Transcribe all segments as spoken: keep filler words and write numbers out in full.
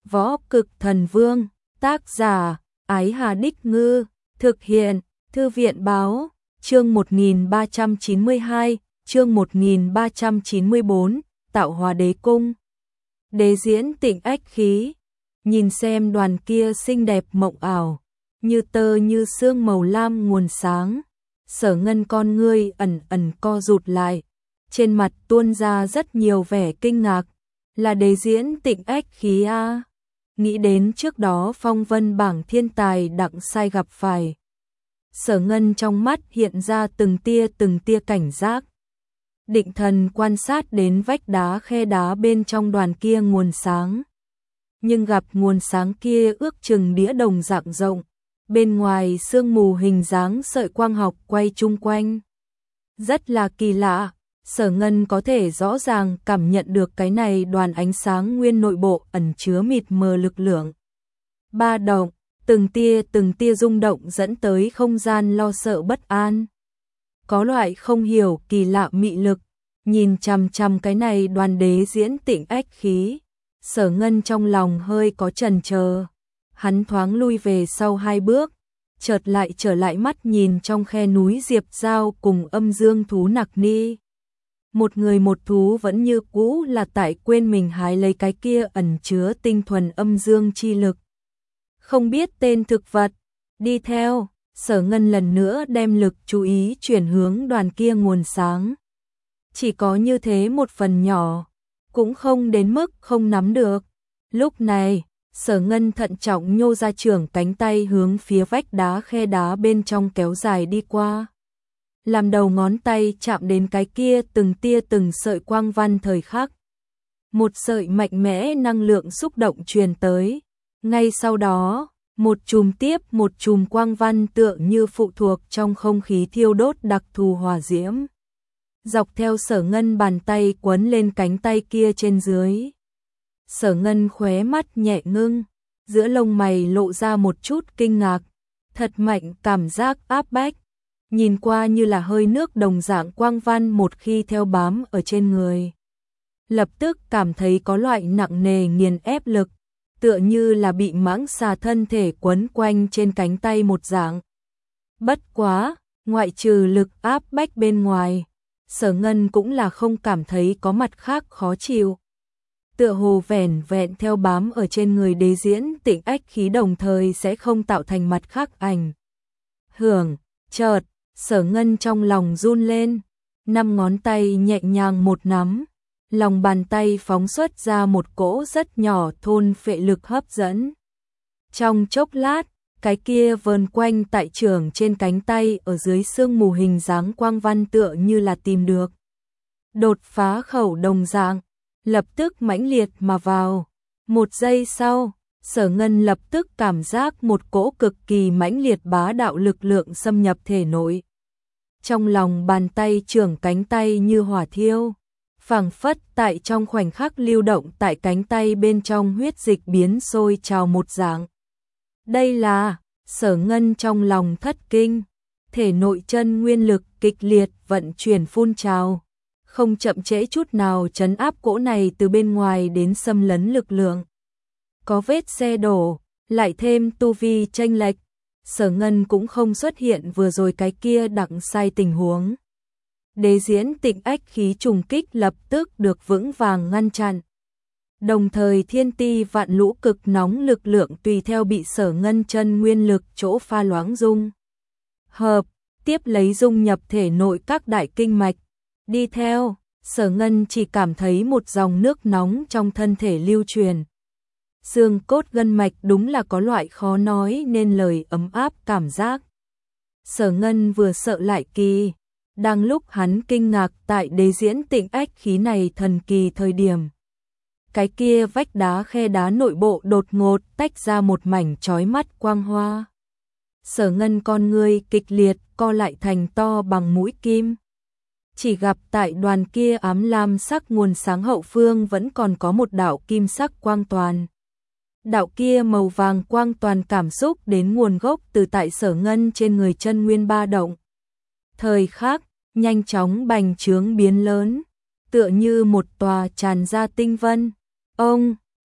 Võ Cực Thần Vương, tác giả, Ái Hà Đích Ngư, thực hiện, Thư viện Báo, chương một nghìn ba trăm chín mươi hai, chương một nghìn ba trăm chín mươi bốn, Tạo Hóa Đế Cung. Đế diễn Tịnh ách khí, nhìn xem đoàn kia xinh đẹp mộng ảo, như tơ như sương màu lam nguồn sáng. Sở Ngân con ngươi ẩn ẩn co rụt lại, trên mặt tuôn ra rất nhiều vẻ kinh ngạc, là đế diễn Tịnh ách khí a. Nghĩ đến trước đó phong vân bảng thiên tài đặng sai gặp phải. Sở Ngân trong mắt hiện ra từng tia từng tia cảnh giác. Định thần quan sát đến vách đá khe đá bên trong đoàn kia nguồn sáng. Nhưng gặp nguồn sáng kia ước chừng đĩa đồng dạng rộng, bên ngoài sương mù hình dáng sợi quang học quay chung quanh. Rất là kỳ lạ, Sở Ngân có thể rõ ràng cảm nhận được cái này đoàn ánh sáng nguyên nội bộ ẩn chứa mịt mờ lực lượng. Ba động, từng tia từng tia rung động dẫn tới không gian lo sợ bất an. Có loại không hiểu kỳ lạ mị lực, nhìn chằm chằm cái này đoàn đế diễn Tịnh ách khí. Sở Ngân trong lòng hơi có chần chờ, hắn thoáng lui về sau hai bước, chợt lại trở lại mắt nhìn trong khe núi Diệp Giao cùng âm dương thú Nặc Ni. Một người một thú vẫn như cũ là tại quên mình hái lấy cái kia ẩn chứa tinh thuần âm dương chi lực. Không biết tên thực vật, đi theo, Sở Ngân lần nữa đem lực chú ý chuyển hướng đoàn kia nguồn sáng. Chỉ có như thế một phần nhỏ, cũng không đến mức không nắm được. Lúc này, Sở Ngân thận trọng nhô ra trưởng cánh tay hướng phía vách đá khe đá bên trong kéo dài đi qua. Làm đầu ngón tay chạm đến cái kia từng tia từng sợi quang văn thời khắc. Một sợi mạnh mẽ năng lượng xúc động truyền tới. Ngay sau đó, một chùm tiếp một chùm quang văn tựa như phụ thuộc trong không khí thiêu đốt đặc thù hỏa diễm. Dọc theo Sở Ngân bàn tay quấn lên cánh tay kia trên dưới. Sở Ngân khóe mắt nhẹ ngưng, giữa lông mày lộ ra một chút kinh ngạc, thật mạnh cảm giác áp bách, nhìn qua như là hơi nước đồng dạng quang văn một khi theo bám ở trên người. Lập tức cảm thấy có loại nặng nề nghiền ép lực, tựa như là bị mãng xà thân thể quấn quanh trên cánh tay một dạng. Bất quá, ngoại trừ lực áp bách bên ngoài, Sở Ngân cũng là không cảm thấy có mặt khác khó chịu. Tựa hồ vẻn vẹn theo bám ở trên người đế diễn Tịnh ách khí đồng thời sẽ không tạo thành mặt khác ảnh hưởng. Chợt, Sở Ngân trong lòng run lên, năm ngón tay nhẹ nhàng một nắm, lòng bàn tay phóng xuất ra một cỗ rất nhỏ thôn phệ lực hấp dẫn. Trong chốc lát, cái kia vờn quanh tại trưởng trên cánh tay ở dưới sương mù hình dáng quang văn tựa như là tìm được đột phá khẩu đồng dạng, lập tức mãnh liệt mà vào. Một giây sau, Sở Ngân lập tức cảm giác một cỗ cực kỳ mãnh liệt bá đạo lực lượng xâm nhập thể nội. Trong lòng bàn tay trưởng cánh tay như hỏa thiêu, phảng phất tại trong khoảnh khắc lưu động tại cánh tay bên trong huyết dịch biến sôi trào một dạng. Đây là, Sở Ngân trong lòng thất kinh, thể nội chân nguyên lực kịch liệt vận chuyển phun trào, không chậm trễ chút nào trấn áp cỗ này từ bên ngoài đến xâm lấn lực lượng. Có vết xe đổ, lại thêm tu vi chênh lệch, Sở Ngân cũng không xuất hiện vừa rồi cái kia đặng sai tình huống. Đế diễn Tịnh ách khí trùng kích lập tức được vững vàng ngăn chặn. Đồng thời thiên ti vạn lũ cực nóng lực lượng tùy theo bị Sở Ngân chân nguyên lực chỗ pha loãng dung hợp, tiếp lấy dung nhập thể nội các đại kinh mạch. Đi theo, Sở Ngân chỉ cảm thấy một dòng nước nóng trong thân thể lưu truyền. Xương cốt gân mạch đúng là có loại khó nói nên lời ấm áp cảm giác. Sở Ngân vừa sợ lại kỳ, đang lúc hắn kinh ngạc tại đế diễn Tịnh ách khí này thần kỳ thời điểm. Cái kia vách đá khe đá nội bộ đột ngột tách ra một mảnh chói mắt quang hoa. Sở Ngân con ngươi kịch liệt co lại thành to bằng mũi kim. Chỉ gặp tại đoàn kia ám lam sắc nguồn sáng hậu phương vẫn còn có một đạo kim sắc quang toàn. Đạo kia màu vàng quang toàn cảm xúc đến nguồn gốc từ tại Sở Ngân trên người chân nguyên ba động. Thời khắc, nhanh chóng bành trướng biến lớn, tựa như một tòa tràn ra tinh vân. Ông,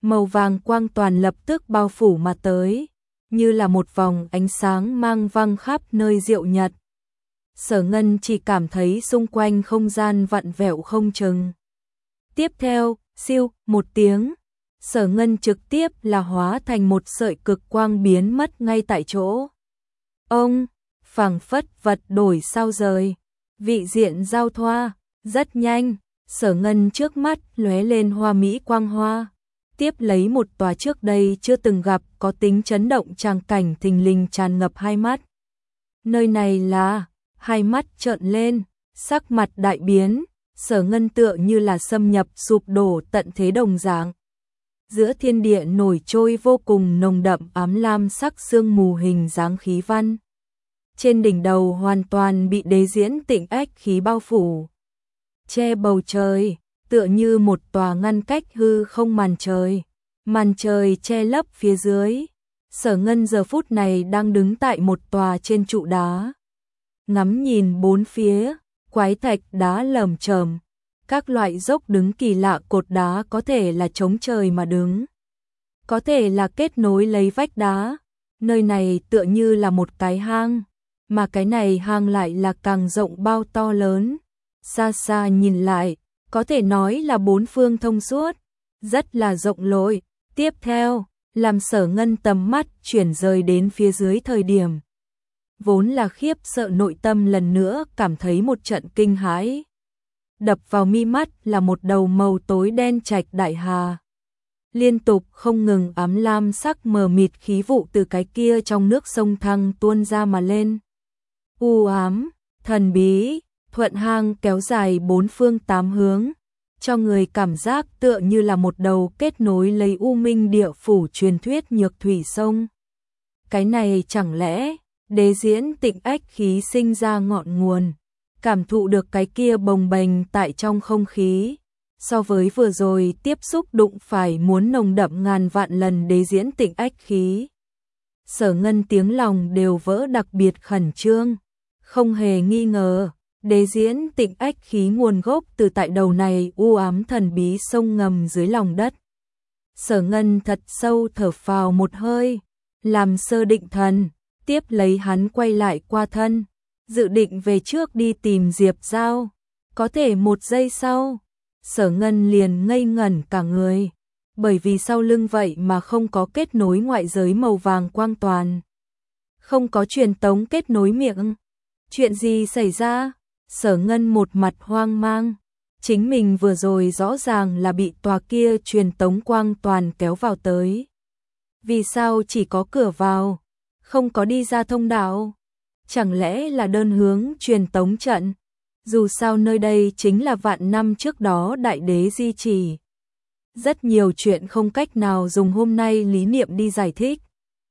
màu vàng quang toàn lập tức bao phủ mà tới, như là một vòng ánh sáng mang văng khắp nơi diệu nhật. Sở Ngân chỉ cảm thấy xung quanh không gian vặn vẹo không chừng. Tiếp theo, siêu, một tiếng, Sở Ngân trực tiếp là hóa thành một sợi cực quang biến mất ngay tại chỗ. Ông, phảng phất vật đổi sao rời, vị diện giao thoa, rất nhanh, Sở Ngân trước mắt lóe lên hoa mỹ quang hoa, tiếp lấy một tòa trước đây chưa từng gặp có tính chấn động tràng cảnh thình lình tràn ngập hai mắt. Nơi này là, hai mắt trợn lên, sắc mặt đại biến, Sở Ngân tựa như là xâm nhập sụp đổ tận thế đồng dạng. Giữa thiên địa nổi trôi vô cùng nồng đậm ám lam sắc sương mù hình dáng khí văn. Trên đỉnh đầu hoàn toàn bị đế diễn tịnh ách khí bao phủ, che bầu trời, tựa như một tòa ngăn cách hư không màn trời. Màn trời che lấp phía dưới. Sở Ngân giờ phút này đang đứng tại một tòa trên trụ đá. Ngắm nhìn bốn phía, quái thạch đá lởm chởm, các loại dốc đứng kỳ lạ cột đá có thể là chống trời mà đứng, có thể là kết nối lấy vách đá. Nơi này tựa như là một cái hang, mà cái này hang lại là càng rộng bao to lớn. Xa xa nhìn lại, có thể nói là bốn phương thông suốt, rất là rộng lối. Tiếp theo, làm Sở Ngân tầm mắt chuyển rời đến phía dưới thời điểm, vốn là khiếp sợ nội tâm lần nữa cảm thấy một trận kinh hãi. Đập vào mi mắt là một đầu màu tối đen trạch đại hà. Liên tục không ngừng ám lam sắc mờ mịt khí vụ từ cái kia trong nước sông thăng tuôn ra mà lên. U ám, thần bí, thuận hang kéo dài bốn phương tám hướng, cho người cảm giác tựa như là một đầu kết nối lấy u minh địa phủ truyền thuyết nhược thủy sông. Cái này chẳng lẽ đế diễn tịnh ách khí sinh ra ngọn nguồn, cảm thụ được cái kia bồng bềnh tại trong không khí, so với vừa rồi tiếp xúc đụng phải muốn nồng đậm ngàn vạn lần đế diễn tịnh ách khí. Sở Ngân tiếng lòng đều vỡ đặc biệt khẩn trương, không hề nghi ngờ. Đế diễn tịnh ách khí nguồn gốc từ tại đầu này u ám thần bí sông ngầm dưới lòng đất. Sở Ngân thật sâu thở phào một hơi, làm sơ định thần, tiếp lấy hắn quay lại qua thân, dự định về trước đi tìm Diệp Giao. Có thể một giây sau, Sở Ngân liền ngây ngẩn cả người, bởi vì sau lưng vậy mà không có kết nối ngoại giới màu vàng quang toàn, không có truyền tống kết nối miệng. Chuyện gì xảy ra? Sở Ngân một mặt hoang mang, chính mình vừa rồi rõ ràng là bị tòa kia truyền tống quang toàn kéo vào tới. Vì sao chỉ có cửa vào, không có đi ra thông đạo? Chẳng lẽ là đơn hướng truyền tống trận? Dù sao nơi đây chính là vạn năm trước đó đại đế di chỉ. Rất nhiều chuyện không cách nào dùng hôm nay lý niệm đi giải thích.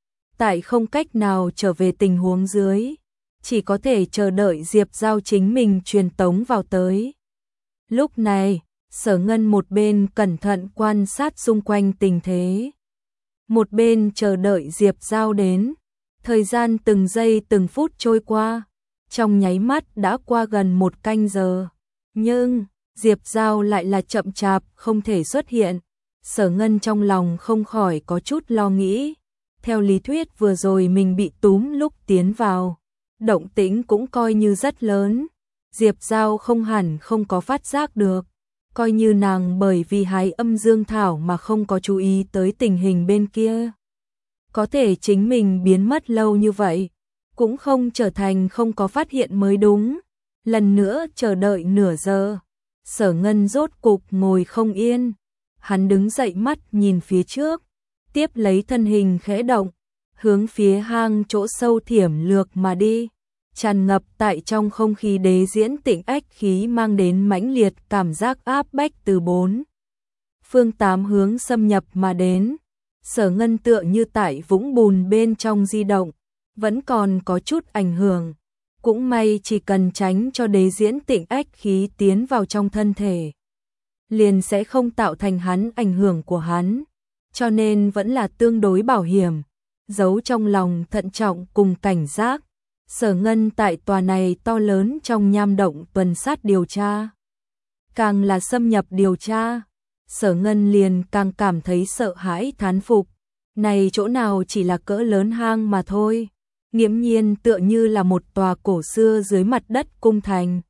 Tại không cách nào trở về tình huống dưới, chỉ có thể chờ đợi Diệp Giao chính mình truyền tống vào tới. Lúc này, Sở Ngân một bên cẩn thận quan sát xung quanh tình thế, một bên chờ đợi Diệp Giao đến. Thời gian từng giây từng phút trôi qua, trong nháy mắt đã qua gần một canh giờ. Nhưng, Diệp Giao lại là chậm chạp không thể xuất hiện. Sở Ngân trong lòng không khỏi có chút lo nghĩ. Theo lý thuyết vừa rồi mình bị túm lúc tiến vào, động tĩnh cũng coi như rất lớn. Diệp Giao không hẳn không có phát giác được, coi như nàng bởi vì hái âm dương thảo mà không có chú ý tới tình hình bên kia. Có thể chính mình biến mất lâu như vậy, cũng không trở thành không có phát hiện mới đúng. Lần nữa chờ đợi nửa giờ, Sở Ngân rốt cục ngồi không yên. Hắn đứng dậy mắt nhìn phía trước, tiếp lấy thân hình khẽ động, hướng phía hang chỗ sâu thiểm lược mà đi. Tràn ngập tại trong không khí đế diễn tịnh ách khí mang đến mãnh liệt cảm giác áp bách từ bốn phương tám hướng xâm nhập mà đến. Sở Ngân tựa như tại vũng bùn bên trong di động, vẫn còn có chút ảnh hưởng. Cũng may chỉ cần tránh cho đế diễn tịnh ách khí tiến vào trong thân thể, liền sẽ không tạo thành hắn ảnh hưởng của hắn, cho nên vẫn là tương đối bảo hiểm. Giấu trong lòng thận trọng cùng cảnh giác, Sở Ngân tại tòa này to lớn trong nham động tuần sát điều tra. Càng là xâm nhập điều tra, Sở Ngân liền càng cảm thấy sợ hãi thán phục. Này chỗ nào chỉ là cỡ lớn hang mà thôi, nghiễm nhiên tựa như là một tòa cổ xưa dưới mặt đất cung thành.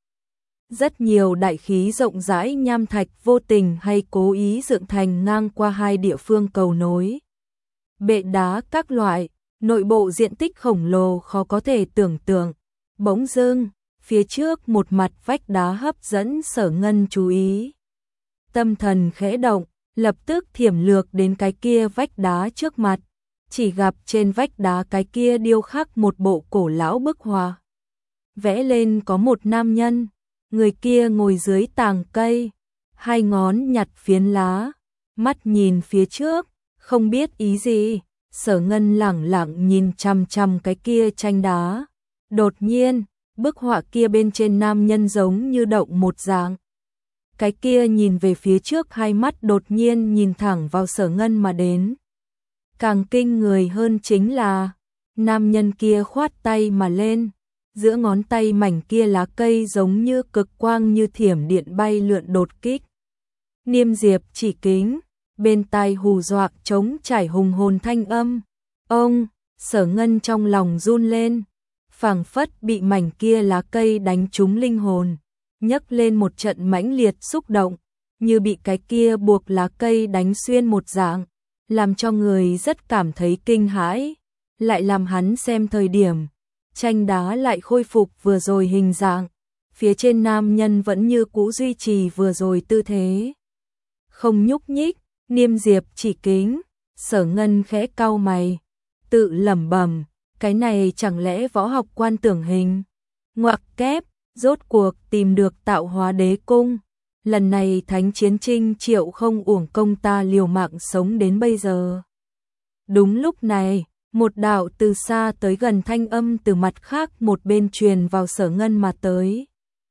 Rất nhiều đại khí rộng rãi nham thạch vô tình hay cố ý dựng thành ngang qua hai địa phương cầu nối. Bệ đá các loại, nội bộ diện tích khổng lồ khó có thể tưởng tượng. Bỗng dưng, phía trước một mặt vách đá hấp dẫn Sở Ngân chú ý. Tâm thần khẽ động, lập tức thiểm lược đến cái kia vách đá trước mặt, chỉ gặp trên vách đá cái kia điêu khắc một bộ cổ lão bức họa. Vẽ lên có một nam nhân, người kia ngồi dưới tàng cây, hai ngón nhặt phiến lá, mắt nhìn phía trước, không biết ý gì. Sở Ngân lẳng lặng nhìn chằm chằm cái kia tranh đá. Đột nhiên, bức họa kia bên trên nam nhân giống như động một dạng. Cái kia nhìn về phía trước, hai mắt đột nhiên nhìn thẳng vào Sở Ngân mà đến. Càng kinh người hơn chính là, nam nhân kia khoát tay mà lên, giữa ngón tay mảnh kia lá cây giống như cực quang như thiểm điện bay lượn đột kích. Niêm diệp chỉ kính, bên tai hù dọa trống trải hùng hồn thanh âm. Ông, Sở Ngân trong lòng run lên, phảng phất bị mảnh kia lá cây đánh trúng linh hồn, nhấc lên một trận mãnh liệt xúc động, như bị cái kia buộc lá cây đánh xuyên một dạng, làm cho người rất cảm thấy kinh hãi, lại làm hắn xem thời điểm, tranh đá lại khôi phục vừa rồi hình dạng, phía trên nam nhân vẫn như cũ duy trì vừa rồi tư thế. Không nhúc nhích, niêm diệp chỉ kính, Sở Ngân khẽ cau mày, tự lẩm bẩm, cái này chẳng lẽ võ học quan tưởng hình. Ngoặc kép, rốt cuộc tìm được tạo hóa đế cung. Lần này thánh chiến trinh triệu không uổng công ta liều mạng sống đến bây giờ. Đúng lúc này, một đạo từ xa tới gần thanh âm từ mặt khác một bên truyền vào Sở Ngân mà tới.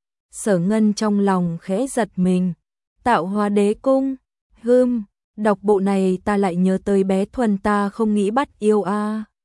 Sở Ngân trong lòng khẽ giật mình. Tạo hóa đế cung, hưm, đọc bộ này ta lại nhớ tới bé Thuần ta không nghĩ bắt yêu a.